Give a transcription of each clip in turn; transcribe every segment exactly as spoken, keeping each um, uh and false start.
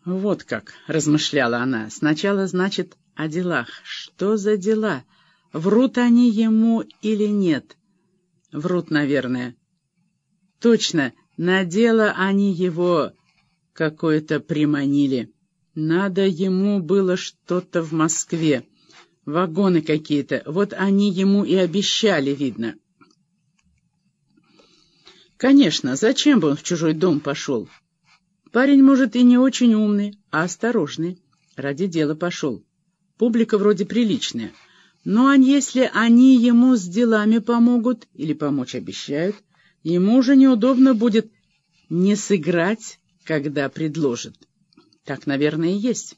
Вот как, — размышляла она, — сначала, значит, о делах. Что за дела? Врут они ему или нет? Врут, наверное. Точно, на дело они его какое-то приманили. Надо ему было что-то в Москве. Вагоны какие-то. Вот они ему и обещали, видно. Конечно, зачем бы он в чужой дом пошел? Парень, может, и не очень умный, а осторожный. Ради дела пошел. Публика вроде приличная. Ну, а если они ему с делами помогут или помочь обещают, ему уже неудобно будет не сыграть, когда предложат. Так, наверное, и есть.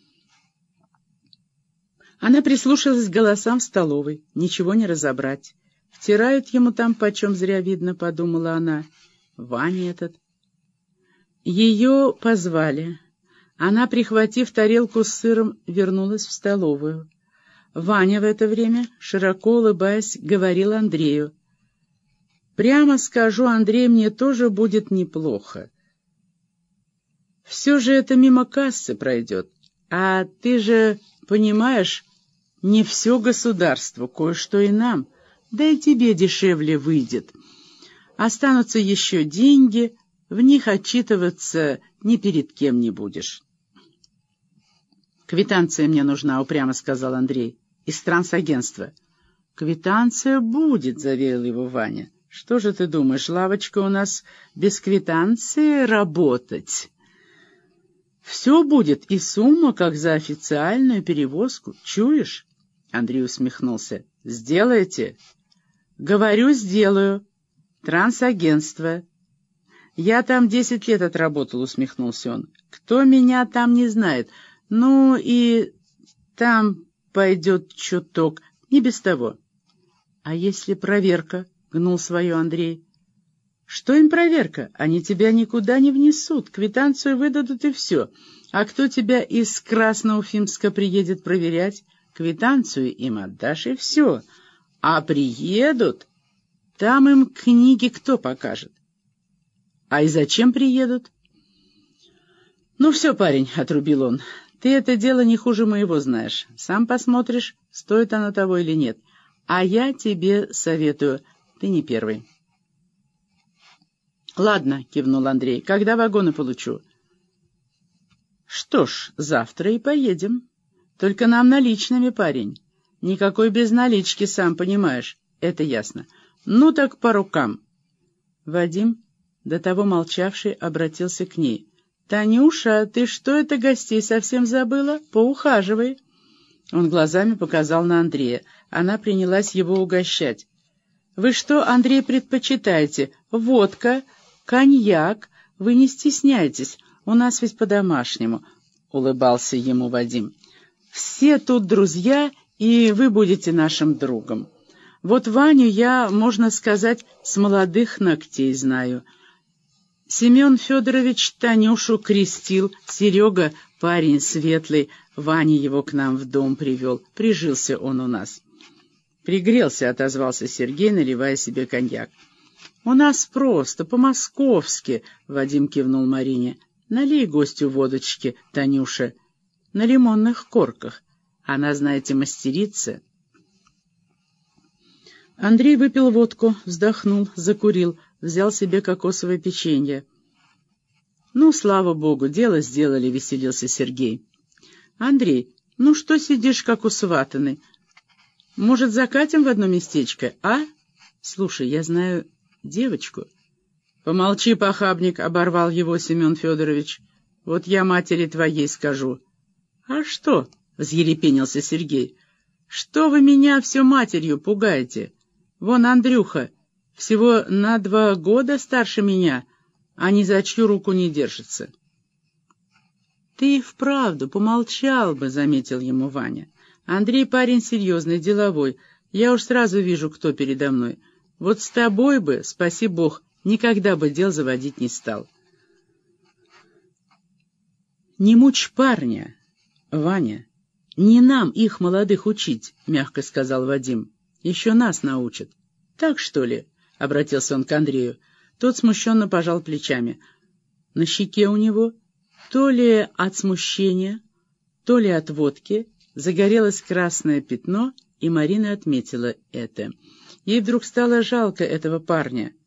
Она прислушалась к голосам в столовой. Ничего не разобрать. Втирают ему там почем зря видно, подумала она. Ваня этот. Ее позвали. Она, прихватив тарелку с сыром, вернулась в столовую. Ваня в это время, широко улыбаясь, говорил Андрею. «Прямо скажу, Андрей, мне тоже будет неплохо. Все же это мимо кассы пройдет. А ты же, понимаешь, не все государство, кое-что и нам. Да и тебе дешевле выйдет. Останутся еще деньги, в них отчитываться ни перед кем не будешь». «Квитанция мне нужна», — упрямо сказал Андрей. «Из трансагентства». «Квитанция будет», — заверил его Ваня. «Что же ты думаешь, лавочка у нас без квитанции работать?» «Все будет, и сумма, как за официальную перевозку. Чуешь?» Андрей усмехнулся. «Сделаете?» «Говорю, сделаю. Трансагентство». «Я там десять лет отработал», — усмехнулся он. «Кто меня там не знает? Ну и там пойдет чуток, не без того». «А если проверка?» — гнул свое Андрей. «Что им проверка? Они тебя никуда не внесут, квитанцию выдадут и все. А кто тебя из Красноуфимска приедет проверять? Квитанцию им отдашь и все. А приедут, там им книги кто покажет? А и зачем приедут?» «Ну все, парень», — отрубил он, — «ты это дело не хуже моего знаешь. Сам посмотришь, стоит оно того или нет. А я тебе советую, ты не первый». «Ладно», — кивнул Андрей, — «когда вагоны получу?» «Что ж, завтра и поедем. Только нам наличными, парень. Никакой безналички, сам понимаешь, это ясно. Ну так по рукам». Вадим, до того молчавший, обратился к ней. «Танюша, ты что это гостей совсем забыла? Поухаживай». Он глазами показал на Андрея. Она принялась его угощать. «Вы что, Андрей, предпочитаете? Водка, коньяк? Вы не стесняйтесь, у нас ведь по-домашнему», — улыбался ему Вадим. «Все тут друзья, и вы будете нашим другом. Вот Ваню я, можно сказать, с молодых ногтей знаю. Семен Федорович Танюшу крестил, Серега — парень светлый, Ваня его к нам в дом привел, прижился он у нас». «Пригрелся», — отозвался Сергей, наливая себе коньяк. «У нас просто, по-московски», — Вадим кивнул Марине. «Налей гостю водочки, Танюша, на лимонных корках. Она, знаете, мастерица». Андрей выпил водку, вздохнул, закурил, взял себе кокосовое печенье. «Ну, слава богу, дело сделали», — веселился Сергей. «Андрей, ну что сидишь, как усватанный? Может, закатим в одно местечко, а? Слушай, я знаю девочку». «Помолчи, похабник», — оборвал его Семен Федорович. «Вот я матери твоей скажу». «А что?» — взъерепенился Сергей. «Что вы меня все матерью пугаете? Вон Андрюха всего на два года старше меня, а ни за чью руку не держится». «Ты и вправду помолчал бы», — заметил ему Ваня. «Андрей парень серьезный, деловой. Я уж сразу вижу, кто передо мной. Вот с тобой бы, спаси бог, никогда бы дел заводить не стал». «Не мучь парня, Ваня. Не нам их, молодых, учить», — мягко сказал Вадим. «Еще нас научат». «Так, что ли?» — обратился он к Андрею. Тот смущенно пожал плечами. На щеке у него То ли от смущения, то ли от водки загорелось красное пятно, и Марина отметила это. Ей вдруг стало жалко этого парня.